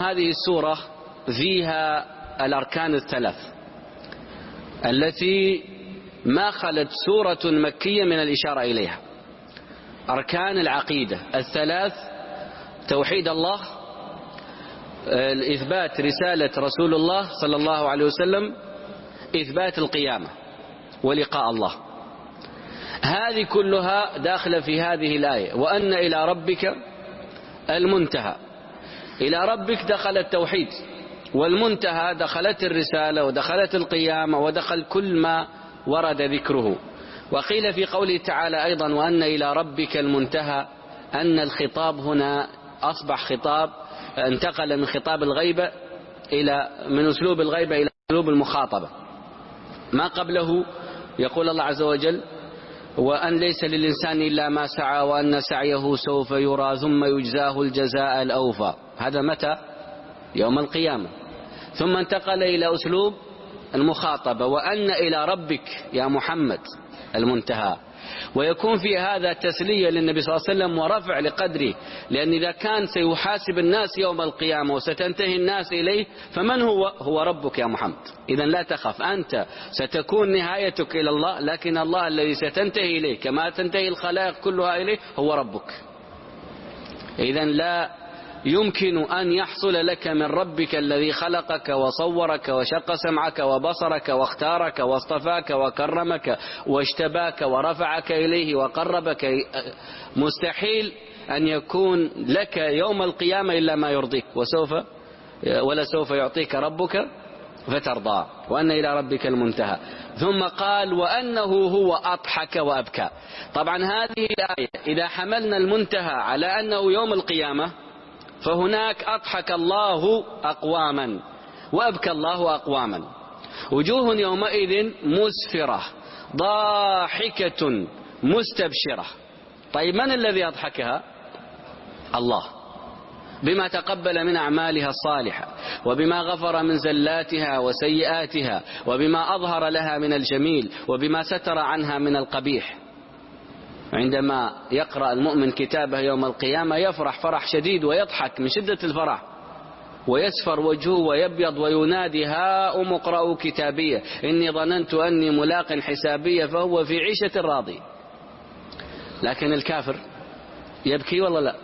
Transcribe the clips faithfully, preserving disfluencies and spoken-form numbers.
هذه السورة فيها الأركان الثلاث التي ما خلت سورة مكية من الإشارة إليها. أركان العقيدة الثلاث: توحيد الله، إثبات رسالة رسول الله صلى الله عليه وسلم، إثبات القيامة ولقاء الله. هذه كلها داخلة في هذه الآية: وأن إلى ربك المنتهى. إلى ربك دخل التوحيد، والمنتهى دخلت الرسالة ودخلت القيامة ودخل كل ما ورد ذكره. وقيل في قوله تعالى أيضا: وأن إلى ربك المنتهى، أن الخطاب هنا أصبح خطاب انتقل من خطاب الغيبة إلى من أسلوب الغيبة إلى أسلوب المخاطبة. ما قبله يقول الله عز وجل: وأن ليس للإنسان إلا ما سعى وأن سعيه سوف يرى ثم يجزاه الجزاء الأوفى. هذا متى؟ يوم القيامة. ثم انتقل إلى أسلوب المخاطبة: وأن إلى ربك يا محمد المنتهى. ويكون في هذا تسلية للنبي صلى الله عليه وسلم ورفع لقدره، لأن إذا كان سيحاسب الناس يوم القيامة وستنتهي الناس إليه، فمن هو؟ هو ربك يا محمد. إذن لا تخف، أنت ستكون نهايتك إلى الله، لكن الله الذي ستنتهي إليه كما تنتهي الخلائق كلها إليه هو ربك. إذن لا يمكن أن يحصل لك من ربك الذي خلقك وصورك وشق سمعك وبصرك واختارك واصطفاك وكرمك واجتباك ورفعك إليه وقربك، مستحيل أن يكون لك يوم القيامة إلا ما يرضيك، وسوف ولا سوف يعطيك ربك فترضى. وأن إلى ربك المنتهى. ثم قال: وأنه هو أضحك وأبكى. طبعا هذه الآية إذا حملنا المنتهى على أنه يوم القيامة، فهناك أضحك الله أقواما وأبكى الله أقواما. وجوه يومئذ مسفرة ضاحكة مستبشرة. طيب من الذي أضحكها؟ الله، بما تقبل من أعمالها الصالحة، وبما غفر من زلاتها وسيئاتها، وبما أظهر لها من الجميل، وبما ستر عنها من القبيح. عندما يقرأ المؤمن كتابه يوم القيامة يفرح فرح شديد ويضحك من شدة الفرح، ويسفر وجهه ويبيض وينادي: هاؤم اقرأوا كتابية إني ظننت أني ملاق حسابية فهو في عيشة راضية. لكن الكافر يبكي والله لا؟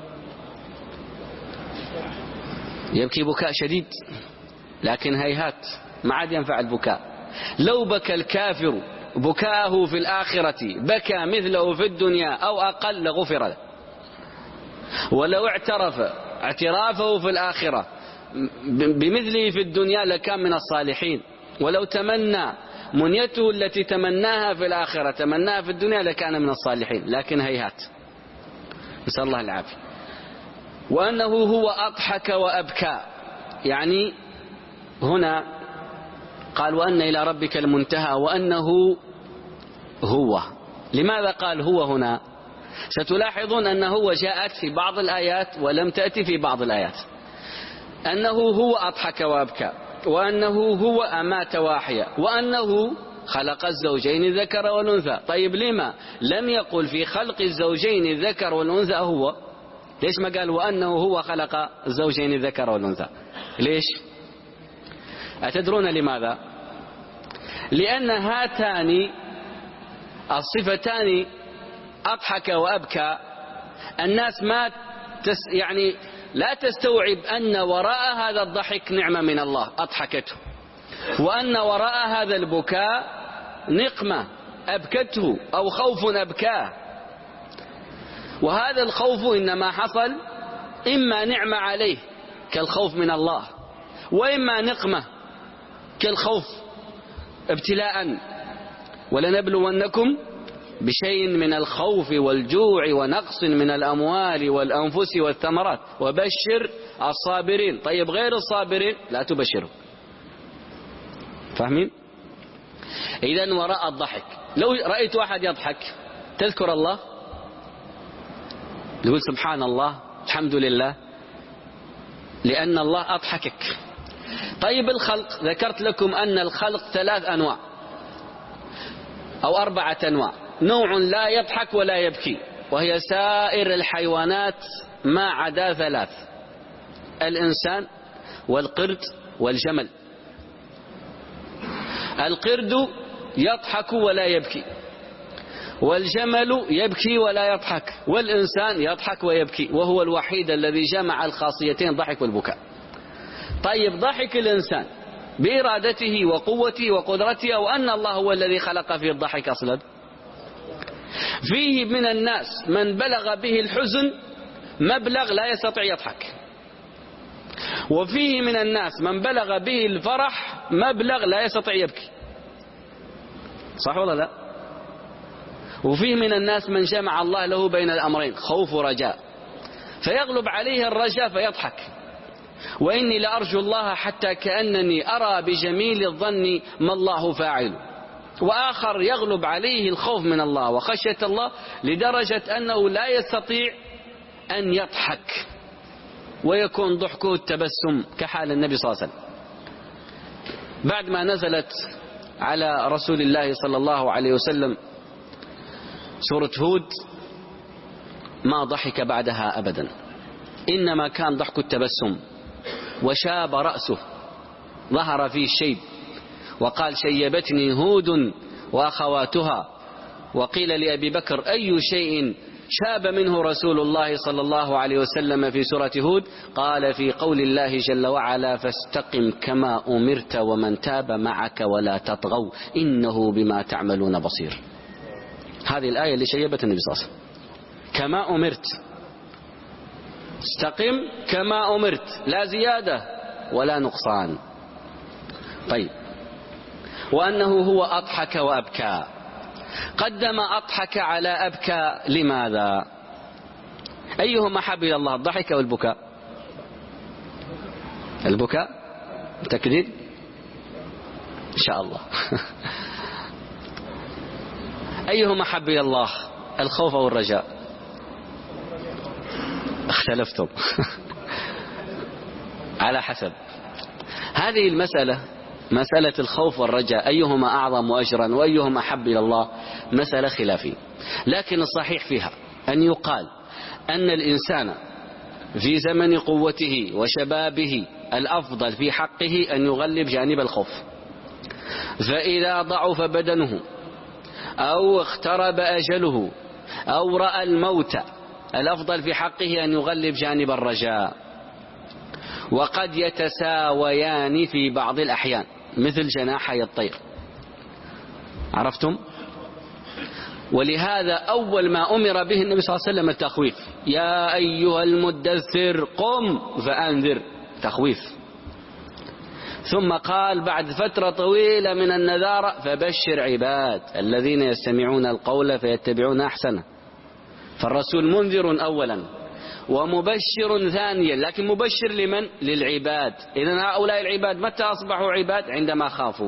يبكي بكاء شديد، لكن هيهات ما عاد ينفع البكاء. لو بكى الكافر بكاءه في الآخرة بكى مثله في الدنيا أو أقل لغفر له. ولو اعترف اعترافه في الآخرة بمثله في الدنيا لكان من الصالحين. ولو تمنى منيته التي تمناها في الآخرة تمناها في الدنيا لكان من الصالحين، لكن هيهات، نسأل الله العافية. وأنه هو أضحك وأبكى، يعني هنا قال: وأن إلى ربك المنتهى، وأنه هو. لماذا قال هو هنا؟ ستلاحظون أنه هو جاءت في بعض الآيات ولم تأتي في بعض الآيات. أنه هو أضحك وأبكى، وأنه هو أمات واحيا، وأنه خلق الزوجين الذكر والأنثى. طيب لما لم يقل في خلق الزوجين الذكر والأنثى هو؟ ليش ما قال وأنه هو خلق الزوجين الذكر والأنثى؟ ليش؟ أتدرون لماذا؟ لأن هاتان الصفتان أضحك وأبكى الناس ما تس يعني لا تستوعب أن وراء هذا الضحك نعمة من الله أضحكته، وأن وراء هذا البكاء نقمة أبكته أو خوف أبكاه. وهذا الخوف إنما حصل إما نعمة عليه كالخوف من الله، وإما نقمة كالخوف ابتلاء. ولنبلونكم بشيء من الخوف والجوع ونقص من الأموال والأنفس والثمرات وبشر الصابرين. طيب غير الصابرين لا تبشروا. فاهمين؟ إذن وراء الضحك، لو رأيت واحد يضحك تذكر الله، تقول سبحان الله الحمد لله، لأن الله أضحكك. طيب الخلق، ذكرت لكم أن الخلق ثلاث أنواع أو أربعة أنواع. نوع لا يضحك ولا يبكي، وهي سائر الحيوانات ما عدا ثلاث: الإنسان والقرد والجمل. القرد يضحك ولا يبكي، والجمل يبكي ولا يضحك، والإنسان يضحك ويبكي، وهو الوحيد الذي جمع الخاصيتين الضحك والبكاء. طيب ضحك الإنسان بإرادته وقوته وقدرته، أو أن الله هو الذي خلق فيه الضحك أصلا؟ فيه من الناس من بلغ به الحزن مبلغ لا يستطيع يضحك، وفيه من الناس من بلغ به الفرح مبلغ لا يستطيع يبكي، صح ولا لا؟ وفيه من الناس من جمع الله له بين الأمرين، خوف ورجاء، فيغلب عليه الرجاء فيضحك، وإني لأرجو الله حتى كأنني أرى بجميل الظن ما الله فاعل. وآخر يغلب عليه الخوف من الله وخشية الله لدرجة أنه لا يستطيع أن يضحك، ويكون ضحكه التبسم كحال النبي صلى الله عليه وسلم. بعد ما نزلت على رسول الله صلى الله عليه وسلم سورة هود ما ضحك بعدها أبدا، إنما كان ضحك التبسم، وشاب رأسه ظهر فيه الشيب، وقال شيبتني هود وأخواتها. وقيل لأبي بكر أي شيء شاب منه رسول الله صلى الله عليه وسلم في سورة هود؟ قال في قول الله جل وعلا فاستقم كما أمرت ومن تاب معك ولا تطغوا إنه بما تعملون بصير. هذه الآية اللي شيبت النبي صلى الله عليه وسلم، كما أمرت، استقم كما أمرت، لا زيادة ولا نقصان. طيب، وأنه هو أضحك وأبكى، قدم أضحك على أبكى، لماذا؟ أيهما أحب إلى الله، الضحك أو البكاء؟ البكاء، متأكدين؟ إن شاء الله. أيهما أحب إلى الله، الخوف أو الرجاء؟ اختلفتم. على حسب. هذه المسألة، مسألة الخوف والرجاء، أيهما أعظم أجرا وأيهما أحب إلى الله، مسألة خلافية، لكن الصحيح فيها أن يقال أن الإنسان في زمن قوته وشبابه الأفضل في حقه أن يغلب جانب الخوف، فإذا ضعف بدنه أو اقترب أجله أو رأى الموت الأفضل في حقه أن يغلب جانب الرجاء، وقد يتساويان في بعض الأحيان مثل جناحي الطير، عرفتم؟ ولهذا أول ما أمر به النبي صلى الله عليه وسلم التخويف، يا أيها المدثر قم فأنذر، تخويف. ثم قال بعد فترة طويلة من النذارة فبشر عباد الذين يستمعون القول فيتبعون أحسنه. فالرسول منذر أولا ومبشر ثانيا، لكن مبشر لمن؟ للعباد. إذن هؤلاء العباد متى أصبحوا عباد؟ عندما خافوا،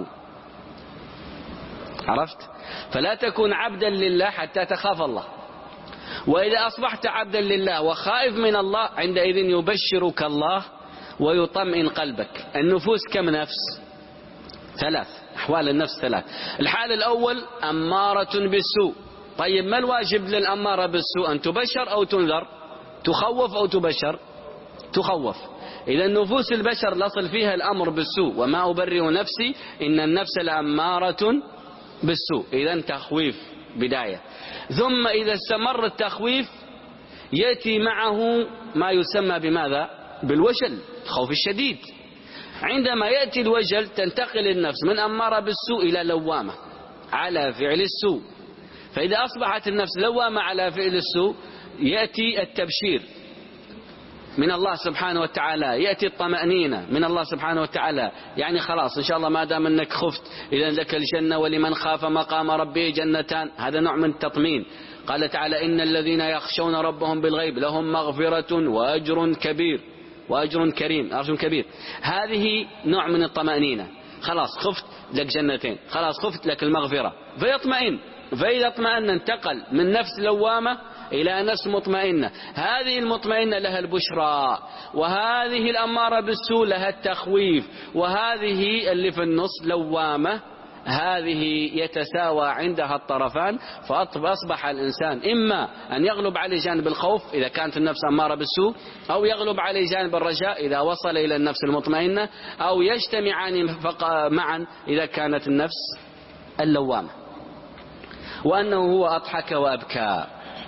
عرفت؟ فلا تكون عبدا لله حتى تخاف الله، وإذا أصبحت عبدا لله وخائف من الله عندئذ يبشرك الله ويطمئن قلبك. النفوس كم نفس؟ ثلاث أحوال النفس ثلاث. الحال الأول أمارة بالسوء. طيب ما الواجب للأمارة بالسوء؟ أن تبشر أو تنذر؟ تخوف أو تبشر؟ تخوف. إذا نفوس البشر لصل فيها الأمر بالسوء، وما أبرئ نفسي إن النفس لأمارة بالسوء. إذا تخويف بداية. ثم إذا استمر التخويف يأتي معه ما يسمى بماذا؟ بالوجل، الخوف الشديد. عندما يأتي الوجل تنتقل النفس من أمارة بالسوء إلى لوامة على فعل السوء. فإذا أصبحت النفس لوامة على فعل السوء يأتي التبشير من الله سبحانه وتعالى، يأتي الطمأنينة من الله سبحانه وتعالى، يعني خلاص إن شاء الله ما دام أنك خفت إذا لك الجنة ولمن خاف مقام ربه جنتان. هذا نوع من التطمين. قال تعالى إن الذين يخشون ربهم بالغيب لهم مغفرة وأجر كبير وأجر كريم، أجر كبير. هذه نوع من الطمأنينة، خلاص خفت لك جنتين، خلاص خفت لك المغفرة، فيطمئن. فإذا اطمأن انتقل من نفس لوامة إلى نفس مطمئنة. هذه المطمئنة لها البشرى، وهذه الأمارة بالسوء لها التخويف، وهذه اللي في النص لوامة هذه يتساوى عندها الطرفان، فأصبح الإنسان إما أن يغلب عليه جانب الخوف إذا كانت النفس أمارة بالسوء، أو يغلب عليه جانب الرجاء إذا وصل إلى النفس المطمئنة، أو يجتمعان معا إذا كانت النفس اللوامة. وأنه هو أضحك وأبكى،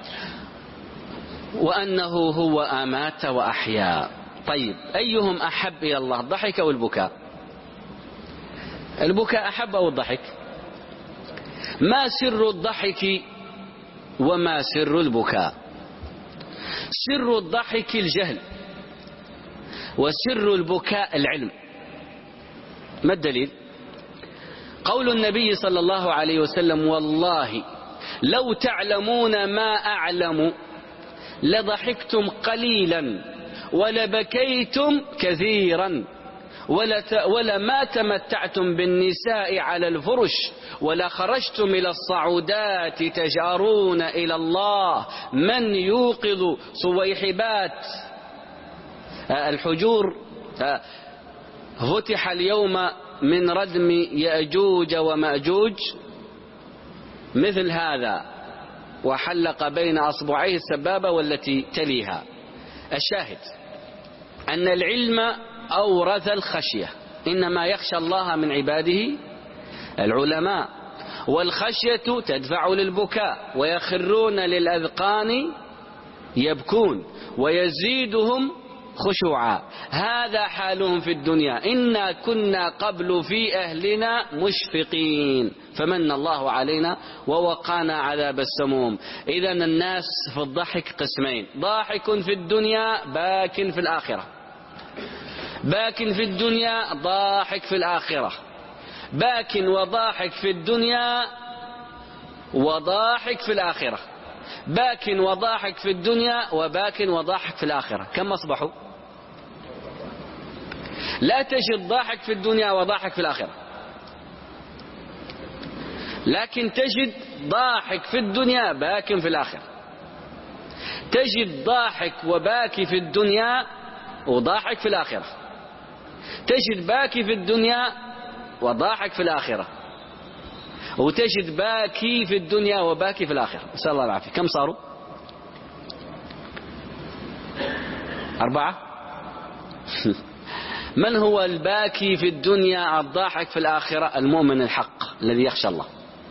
وأنه هو أمات وأحيا. طيب أيهم أحب إلى الله، الضحك أو البكاء؟ البكاء أحب أو الضحك؟ ما سر الضحك وما سر البكاء؟ سر الضحك الجهل، وسر البكاء العلم. ما الدليل؟ قول النبي صلى الله عليه وسلم: والله لو تعلمون ما أعلم لضحكتم قليلا ولبكيتم كثيرا ولما تمتعتم بالنساء على الفرش ولا خرجتم إلى الصعودات تجارون إلى الله من يوقظ صويحبات الحجور فتح اليوم من ردم يأجوج ومأجوج مثل هذا، وحلق بين أصبعيه السبابة والتي تليها. الشاهد أن العلم أورث الخشية، إنما يخشى الله من عباده العلماء، والخشية تدفع للبكاء، ويخرون للأذقان يبكون ويزيدهم خشوعا. هذا حالهم في الدنيا، إنا كنا قبل في أهلنا مشفقين فمن الله علينا ووقانا عذاب السموم. إذن الناس في الضحك قسمين: ضاحك في الدنيا باك في الآخرة، باك في الدنيا ضاحك في الآخرة، باك وضاحك في الدنيا وضاحك في الآخرة، باك وضاحك في الدنيا وباك وضاحك في الآخرة. كم أصبحوا؟ لا تجد ضاحك في الدنيا وضاحك في الآخرة، لكن تجد ضاحك في الدنيا باك في الآخرة. تجد ضاحك وباكي في الدنيا وضاحك في الآخرة، تجد باكي في الدنيا وضاحك في الآخرة، وتجد باكي في الدنيا وباكي في الآخرة. نسأل الله العافية. كم صاروا؟ أربعة. من هو الباكي في الدنيا الضاحك في الآخرة؟ المؤمن الحق الذي يخشى الله.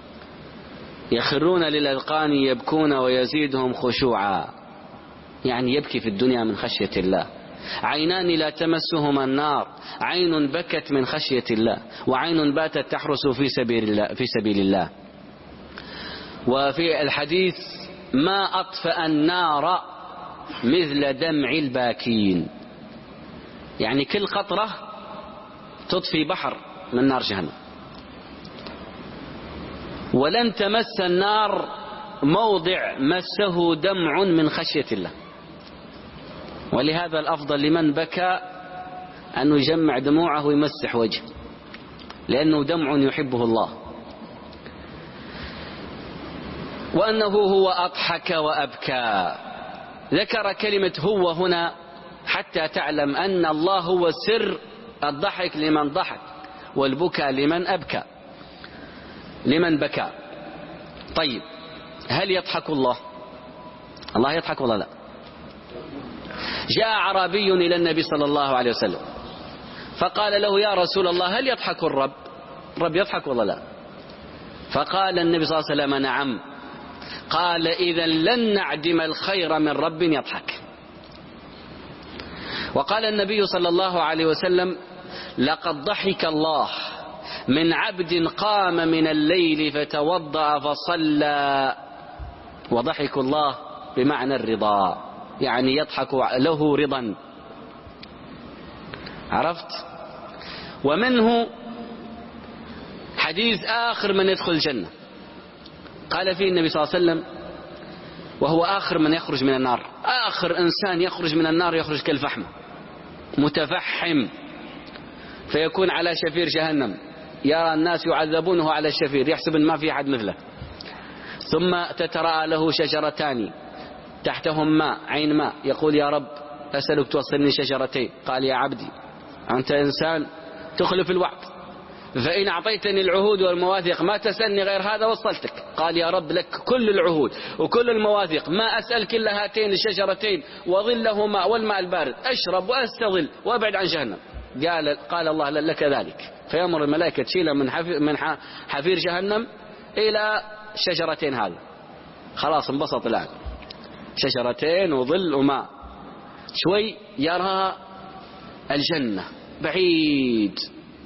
يخرون للأذقان يبكون ويزيدهم خشوعا، يعني يبكي في الدنيا من خشية الله. عينان لا تمسهما النار، عين بكت من خشية الله، وعين باتت تحرس في سبيل الله, في سبيل الله. وفي الحديث: ما أطفأ النار مثل دمع الباكين، يعني كل قطرة تطفي بحر من نار جهنم. ولن تمس النار موضع مسه دمع من خشية الله. ولهذا الأفضل لمن بكى أنه يجمع دموعه ويمسح وجهه، لأنه دمع يحبه الله. وأنه هو أضحك وأبكى. ذكر كلمة هو هنا حتى تعلم أن الله هو سر الضحك لمن ضحك، والبكى لمن أبكى، لمن بكى. طيب هل يضحك الله؟ الله يضحك ولا لا؟ جاء أعرابي إلى النبي صلى الله عليه وسلم فقال له: يا رسول الله هل يضحك الرب؟ الرب يضحك ولا لا؟ فقال النبي صلى الله عليه وسلم: نعم. قال: إذا لن نعدم الخير من رب يضحك. وقال النبي صلى الله عليه وسلم: لقد ضحك الله من عبد قام من الليل فتوضأ فصلى. وضحك الله بمعنى الرضا، يعني يضحك له رضا. عرفت؟ ومنه حديث آخر من يدخل الجنة، قال فيه النبي صلى الله عليه وسلم وهو آخر من يخرج من النار: آخر إنسان يخرج من النار يخرج كالفحم متفحم، فيكون على شفير جهنم، يرى الناس يعذبونه على الشفير، يحسب ما في أحد مثله. ثم تتراءى له شجرتان تحتهم ماء، عين ماء، يقول: يا رب أسألك توصلني شجرتين. قال: يا عبدي أنت إنسان تخلف الوعد، فإن أعطيتني العهود والمواثيق ما تسألني غير هذا وصلتك. قال يا رب لك كل العهود وكل المواثيق، ما أسألك إلا هاتين الشجرتين وظلهما والماء البارد، أشرب وأستظل وأبعد عن جهنم. قال, قال الله لك ذلك، فيأمر الملائكة تشيله من, من حفير جهنم إلى شجرتين هذه. خلاص انبسط الآن، شجرتين وظل وماء. شوي يرى الجنة بعيد،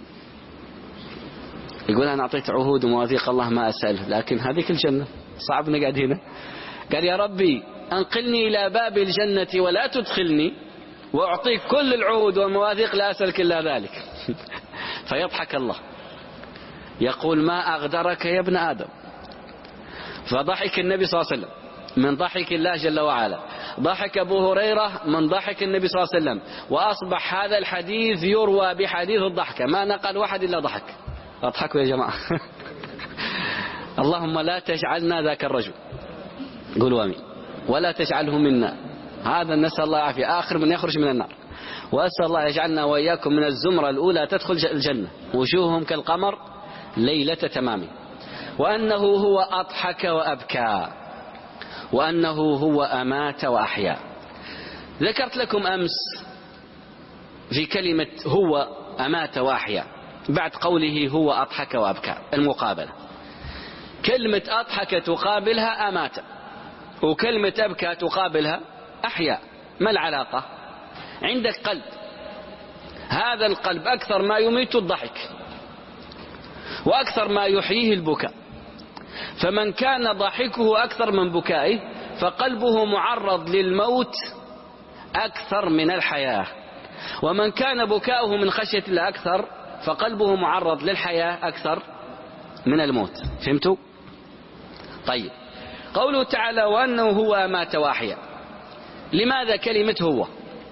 يقول أنا أعطيت عهود ومواثيق الله ما أسأله، لكن هذيك الجنة صعب نقعد هنا. قال يا ربي أنقلني إلى باب الجنة ولا تدخلني، وأعطيك كل العهود والمواثيق لا أسألك إلا ذلك. فيضحك الله يقول ما أغدرك يا ابن آدم. فضحك النبي صلى الله عليه وسلم من ضحك الله جل وعلا، ضحك أبو هريرة من ضحك النبي صلى الله عليه وسلم، وأصبح هذا الحديث يروى بحديث الضحكة، ما نقل واحد إلا ضحك. اضحكوا يا جماعة. اللهم لا تجعلنا ذاك الرجل، قولوا آمين، ولا تجعله منا، هذا نسأل الله العافية آخر من يخرج من النار. وأسأل الله يجعلنا وإياكم من الزمرة الأولى تدخل الجنة وجوههم كالقمر ليلة تمام. وأنه هو أضحك وأبكى، وأنه هو أمات وأحيا. ذكرت لكم أمس في كلمة هو أمات وأحيا بعد قوله هو أضحك وأبكى المقابلة. كلمة أضحك تقابلها أمات، وكلمة أبكى تقابلها أحيا. ما العلاقة؟ عندك قلب، هذا القلب أكثر ما يميت الضحك وأكثر ما يحييه البكاء، فمن كان ضحكه أكثر من بكائه فقلبه معرض للموت أكثر من الحياة، ومن كان بكاؤه من خشية الله أكثر فقلبه معرض للحياة أكثر من الموت. فهمتوا؟ طيب، قوله تعالى وأنه هو أمات وأحيا، لماذا كلمة هو؟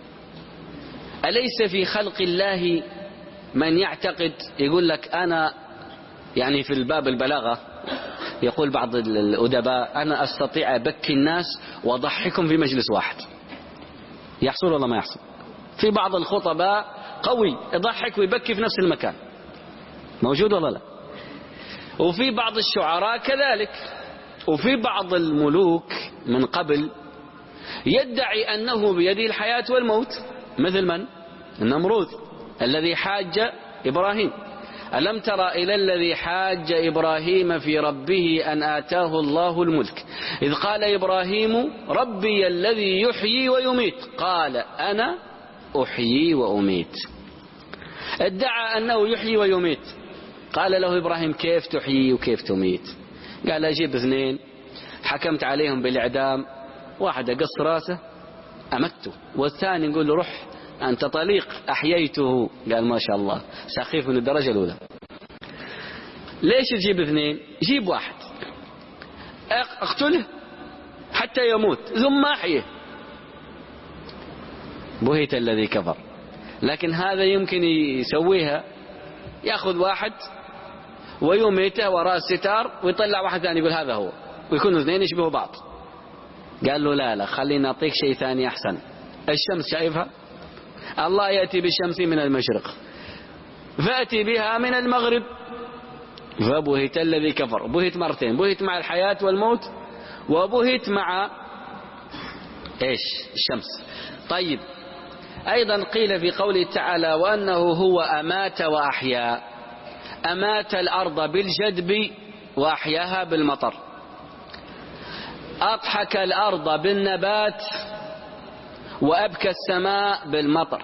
أليس في خلق الله من يعتقد يقول لك أنا، يعني في الباب البلاغة يقول بعض الأدباء أنا أستطيع أبكي الناس وأضحكهم في مجلس واحد. يحصل ولا ما يحصل؟ في بعض الخطباء قوي يضحك ويبكي في نفس المكان، موجود ولا لا؟ وفي بعض الشعراء كذلك، وفي بعض الملوك من قبل يدعي أنه بيده الحياة والموت، مثل من؟ النمرود الذي حاج إبراهيم. ألم تر إلى الذي حاج إبراهيم في ربه أن آتاه الله الملك إذ قال إبراهيم ربي الذي يحيي ويميت قال أنا أحيي وأميت. ادعى أنه يحيي ويميت، قال له إبراهيم كيف تحيي وكيف تميت؟ قال أجيب اثنين حكمت عليهم بالإعدام، واحد أقص راسه أمته، والثاني نقول له روح أنت طليق أحييته. قال ما شاء الله سخيف من الدرجة الأولى. ليش تجيب اثنين؟ جيب واحد اقتله حتى يموت ثم أحيه. بهت الذي كفر. لكن هذا يمكن يسويها، يأخذ واحد ويميته وراء الستار ويطلع واحد ثاني يقول هذا هو، ويكونوا اثنين يشبهوا بعض. قال له لا لا خلينا نعطيك شيء ثاني أحسن. الشمس شايفها؟ الله يأتي بالشمس من المشرق فأتي بها من المغرب. فبهت الذي كفر، بهت مرتين، بهت مع الحياة والموت وبهت مع إيش؟ الشمس. طيب، أيضا قيل في قوله تعالى وأنه هو أمات وأحيا، أمات الأرض بالجدب وأحياها بالمطر، أضحك الأرض بالنبات وأبكى السماء بالمطر.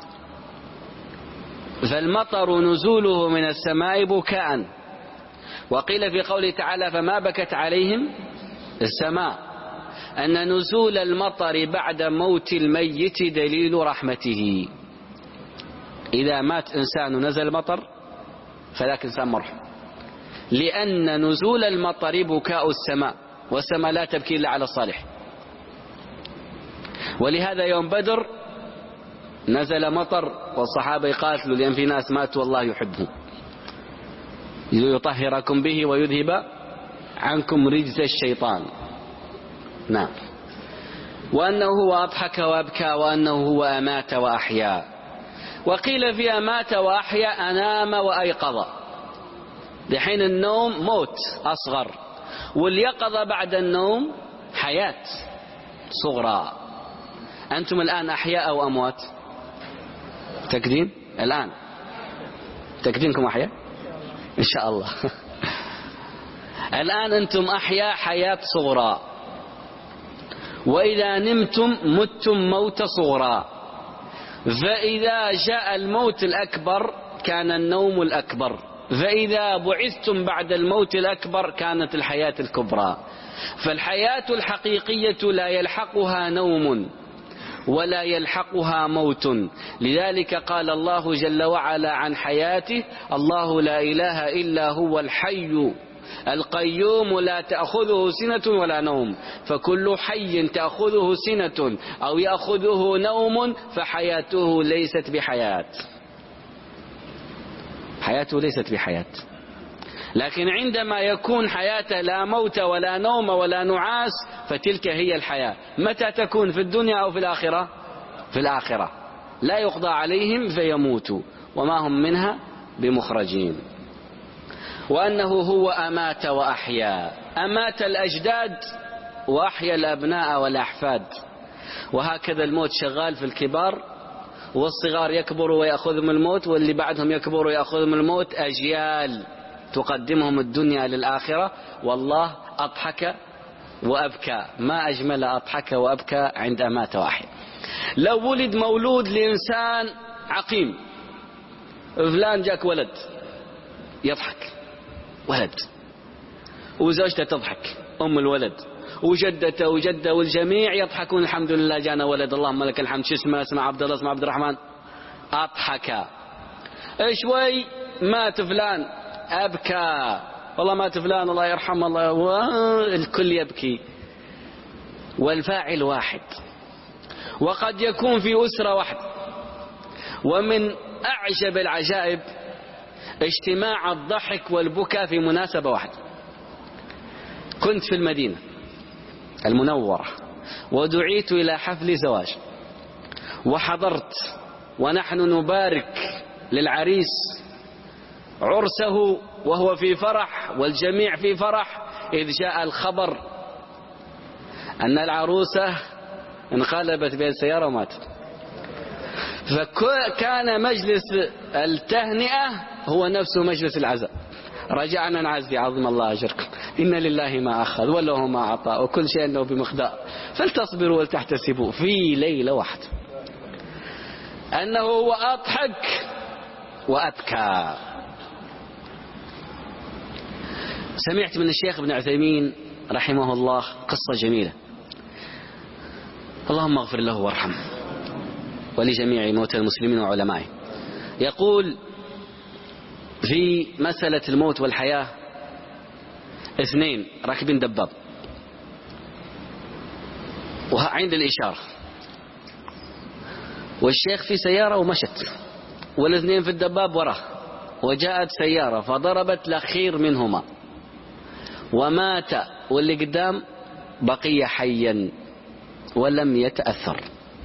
فالمطر نزوله من السماء بكاء. وقيل في قوله تعالى فما بكت عليهم السماء أن نزول المطر بعد موت الميت دليل رحمته. إذا مات إنسان ونزل المطر فذاك إنسان مرحم، لأن نزول المطر بكاء السماء، والسماء لا تبكي إلا على الصالح. ولهذا يوم بدر نزل مطر والصحابة يقاتلوا لأن في ناس ماتوا والله يحبهم، ليطهركم به ويذهب عنكم رجز الشيطان. نعم. وأنه هو أضحك وأبكى وأنه هو أمات وأحيا. وقيل في أمات وأحيا أنام وأيقظ، دحين النوم موت أصغر، واليقظة بعد النوم حياة صغرى. أنتم الآن أحياء أو أموات؟ تكدين الآن تكدينكم أحياء إن شاء الله. الآن أنتم أحياء حياة صغرى، وإذا نمتم متم موت صغرى، فإذا جاء الموت الأكبر كان النوم الأكبر، فإذا بعثتم بعد الموت الأكبر كانت الحياة الكبرى. فالحياة الحقيقية لا يلحقها نوم ولا يلحقها موت. لذلك قال الله جل وعلا عن حياته: الله لا إله إلا هو الحي القيوم لا تأخذه سنة ولا نوم. فكل حي تأخذه سنة أو يأخذه نوم فحياته ليست بحياة، حياته ليست بحياة. لكن عندما يكون حياته لا موت ولا نوم ولا نعاس فتلك هي الحياة. متى تكون؟ في الدنيا أو في الآخرة؟ في الآخرة. لا يقضى عليهم فيموتوا وما هم منها بمخرجين. وأنه هو أمات وأحيا، أمات الأجداد وأحيا الأبناء والأحفاد. وهكذا الموت شغال في الكبار، والصغار يكبروا ويأخذهم الموت، واللي بعدهم يكبروا ويأخذهم الموت. أجيال تقدمهم الدنيا للآخرة. والله أضحك وأبكى، ما أجمل أضحك وأبكى عند أمات وأحيا. لو ولد مولود لإنسان عقيم، فلان جاك ولد، يضحك ولد، وزوجته تضحك أم الولد، وجدته وجده والجميع يضحكون: الحمد لله جانا ولد، اللهم لك الحمد. شو اسمه؟ اسمه عبد الله، اسمه عبد الرحمن. أضحك. شوي مات فلان، أبكى، والله مات فلان الله يرحمه الله، والكل يبكي، والفاعل واحد. وقد يكون في أسرة واحدة. ومن أعجب العجائب اجتماع الضحك والبكاء في مناسبة واحدة. كنت في المدينة المنورة ودعيت إلى حفل زواج، وحضرت ونحن نبارك للعريس عرسه وهو في فرح والجميع في فرح، إذ جاء الخبر أن العروسة انقلبت بين سيارة وماتت. فكان مجلس التهنئة هو نفسه مجلس العزاء. رجعنا نعزي: عظم الله أجركم، إن لله ما أخذ وله ما أعطى وكل شيء أنه بمقدار فلتصبروا ولتحتسبوا. في ليلة واحدة أنه هو أضحك وأبكى. سمعت من الشيخ ابن عثيمين رحمه الله قصة جميلة، اللهم اغفر له وارحمه ولجميع موتى المسلمين وعلمائه. يقول في مسألة الموت والحياة: اثنين راكبين دباب وعند الإشارة، والشيخ في سيارة ومشت، والاثنين في الدباب وراه، وجاءت سيارة فضربت الأخير منهما ومات، واللي قدام بقي حيا ولم يتأثر.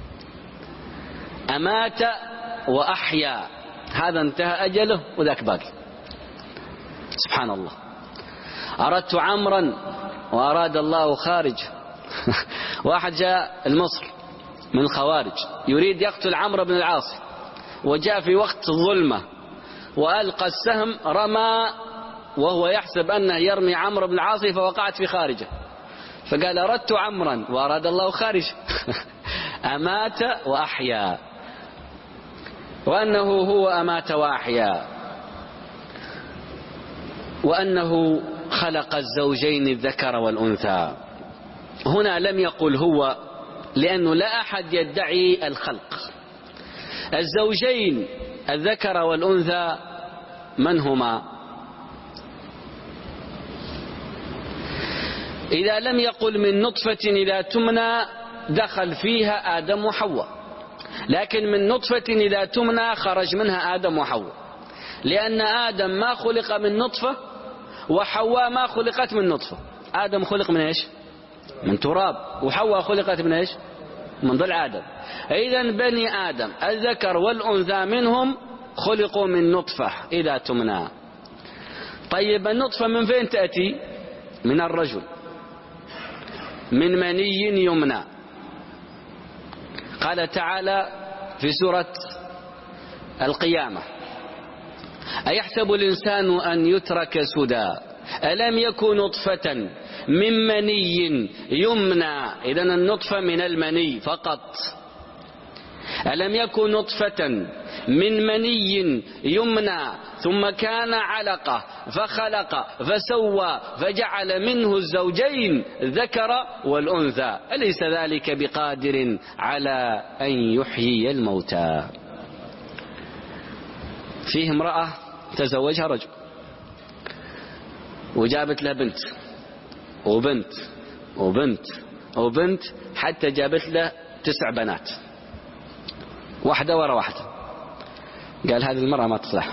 أمات وأحيا، هذا انتهى أجله وذاك باقي. سبحان الله. أردت عمرا وأراد الله خارج. واحد جاء المصر من الخوارج يريد يقتل عمرو بن العاص، وجاء في وقت الظلمة وألقى السهم، رمى وهو يحسب أنه يرمي عمرو بن العاص فوقعت في خارجه، فقال: أردت عمرا وأراد الله خارج. أمات وأحيا، وأنه هو أمات وأحيا، وأنه خلق الزوجين الذكر والأنثى. هنا لم يقل هو، لأنه لا أحد يدعي الخلق. الزوجين الذكر والأنثى من هما؟ إذا لم يقل من نطفة إذا تمنى دخل فيها آدم وحواء، لكن من نطفة إذا تمنى خرج منها آدم وحواء، لأن آدم ما خلق من نطفة وحواء ما خلقت من نطفة. آدم خلق من إيش؟ من تراب، وحواء خلقت من إيش؟ من ضلع آدم. إذن بني آدم الذكر والأنثى منهم خلقوا من نطفة إذا تمنى. طيب النطفة من فين تأتي؟ من الرجل، من مني يمنى. قال تعالى في سورة القيامة: أيحسب الإنسان أن يترك سدى ألم يكن نطفة من مني يمنى. إذن النطفة من المني فقط. ألم يكن نطفة من مني يمنى ثم كان علقة فخلق فسوى فجعل منه الزوجين الذكر والأنثى أليس ذلك بقادر على أن يحيي الموتى. فيه امرأة تزوجها رجل وجابت له بنت وبنت وبنت وبنت حتى جابت له تسع بنات، واحدة ورا واحدة. قال هذه المرأة ما تصلح،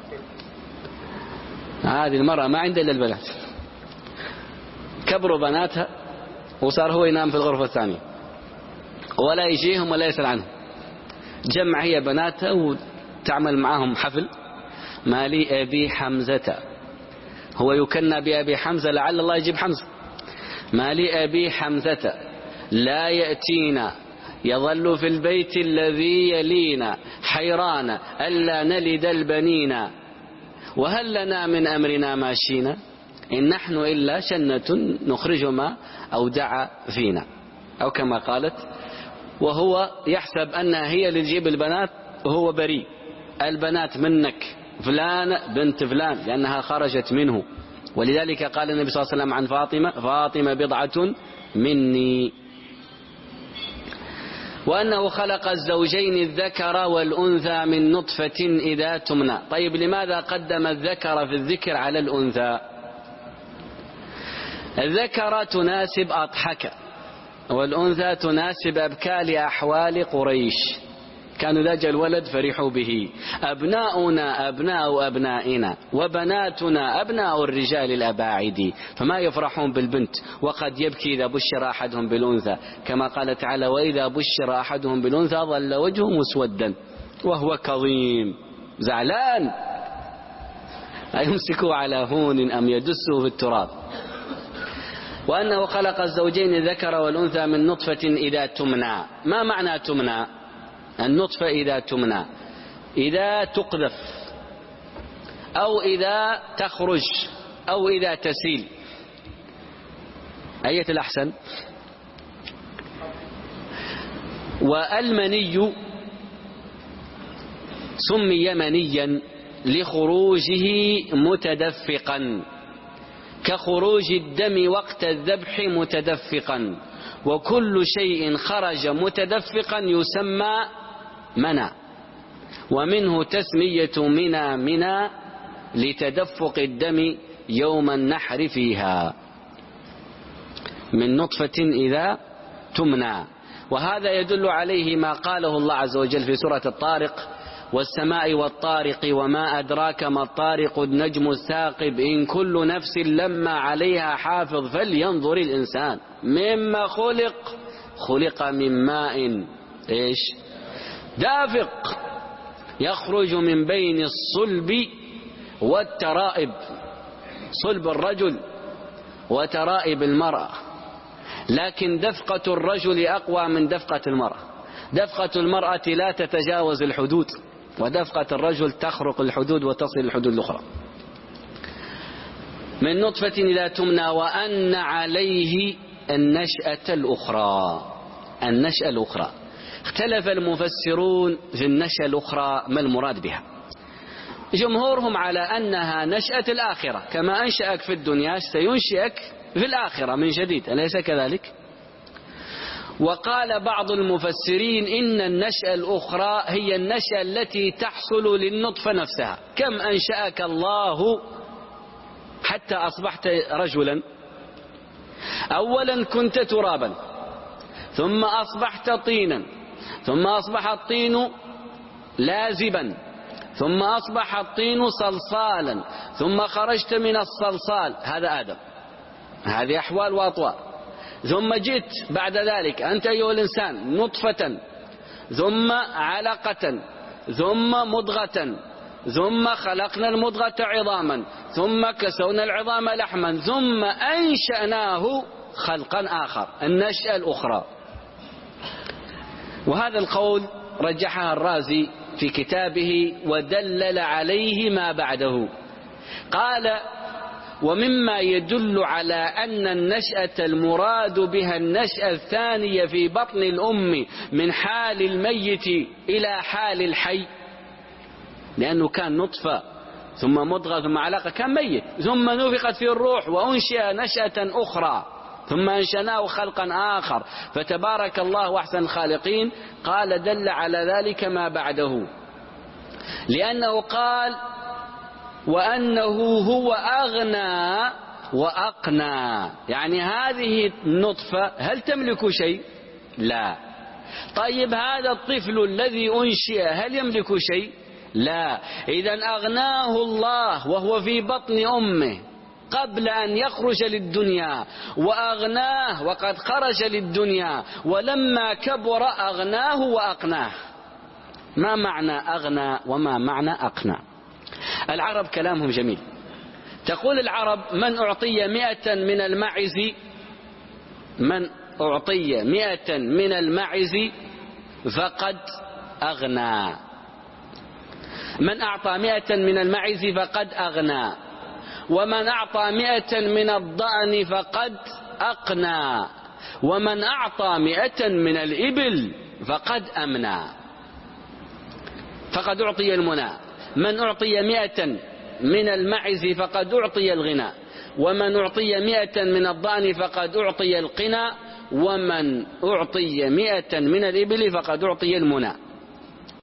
هذه المرأة ما عندها إلا البنات. كبروا بناتها وصار هو ينام في الغرفة الثانية ولا يجيهم ولا يسأل عنهم. جمع هي بناتها وتعمل معهم حفل: ما لي أبي حمزة. هو يكنى بأبي حمزة لعل الله يجيب حمزة. ما لي أبي حمزة لا يأتينا يظل في البيت الذي يلينا حيران ألا نلد البنين وهل لنا من أمرنا ماشينا إن نحن إلا شنة نخرج ما أودع فينا، أو كما قالت. وهو يحسب أنها هي اللي تجيب البنات وهو بريء. البنات منك فلان بنت فلان لأنها خرجت منه. ولذلك قال النبي صلى الله عليه وسلم عن فاطمة: فاطمة بضعة مني. وأنه خلق الزوجين الذكر والأنثى من نطفة إذا تمنى. طيب لماذا قدم الذكر في الذكر على الأنثى؟ الذكر تناسب أضحك والأنثى تناسب أبكال أحوال قريش. كانوا لجى الولد فرحوا به. أبناؤنا أبناء أبنائنا وبناتنا أبناء الرجال الأباعد. فما يفرحون بالبنت وقد يبكي إذا بشر أحدهم بالأنثى، كما قال تعالى: وإذا بشر أحدهم بالأنثى ظل وجهه مسودا وهو كظيم زعلان أيمسكوا على هون أم يدسه في التراب. وأنه خلق الزوجين الذكر والأنثى من نطفة إذا تمنى. ما معنى تمنى؟ النطفة إذا تمنى إذا تقذف أو إذا تخرج أو إذا تسيل. أية الأحسن؟ والمني سمي منيا لخروجه متدفقا كخروج الدم وقت الذبح متدفقا، وكل شيء خرج متدفقا يسمى منى، ومنه تسمية منى منى لتدفق الدم يوم النحر فيها. من نطفة إذا تمنى. وهذا يدل عليه ما قاله الله عز وجل في سورة الطارق: والسماء والطارق وما أدراك ما الطارق النجم الثاقب إن كل نفس لما عليها حافظ فلينظر الإنسان مما خلق خلق من ماء إيش دافق يخرج من بين الصلب والترائب. صلب الرجل وترائب المرأة، لكن دفقة الرجل أقوى من دفقة المرأة. دفقة المرأة لا تتجاوز الحدود، ودفقة الرجل تخرق الحدود وتصل الحدود الأخرى. من نطفة إذا تمنى. وأن عليه النشأة الأخرى. النشأة الأخرى اختلف المفسرون في النشأة الأخرى ما المراد بها. جمهورهم على أنها نشأة الآخرة، كما أنشأك في الدنيا سينشئك في الآخرة من جديد، أليس كذلك؟ وقال بعض المفسرين إن النشأة الأخرى هي النشأة التي تحصل للنطفة نفسها. كم أنشأك الله حتى أصبحت رجلا؟ أولا كنت ترابا، ثم أصبحت طينا، ثم أصبح الطين لازبا، ثم أصبح الطين صلصالا، ثم خرجت من الصلصال، هذا آدم. هذه أحوال وأطوار. ثم جئت بعد ذلك أنت أيها الإنسان نطفة، ثم علقة، ثم مضغة، ثم خلقنا المضغة عظاما ثم كسونا العظام لحما ثم أنشأناه خلقا آخر، النشأة الأخرى. وهذا القول رجحها الرازي في كتابه ودلل عليه ما بعده. قال: ومما يدل على أن النشأة المراد بها النشأة الثانية في بطن الأم من حال الميت إلى حال الحي، لأنه كان نطفة ثم مضغة ثم علقة، كان ميت ثم نفخت فيه الروح وأنشأ نشأة أخرى ثم أنشأناه خلقا آخر، فتبارك الله أحسن الخالقين. قال: دل على ذلك ما بعده، لأنه قال: وأنه هو أغنى وأقنى، يعني هذه النطفة هل تملك شيء؟ لا. طيب هذا الطفل الذي أنشئ هل يملك شيء؟ لا. إذن أغناه الله وهو في بطن أمه قبل أن يخرج للدنيا، وأغناه وقد خرج للدنيا، ولما كبر أغناه وأقناه. ما معنى أغنى وما معنى أقنى؟ العرب كلامهم جميل. تقول العرب: من أعطي مئة من المعز من أعطي مئة من المعز فقد أغنى، من أعطى مئة من المعز فقد أغنى، ومن أعطى مئة من الضأن فقد أقنى، ومن أعطى مئة من الإبل فقد أمنى. فقد أعطي المنى. من أعطي مئة من المعز فقد أعطي الغنى، ومن أعطي مئة من الضأن فقد أعطي القنى، ومن أعطي مئة من الإبل فقد أعطي المنى.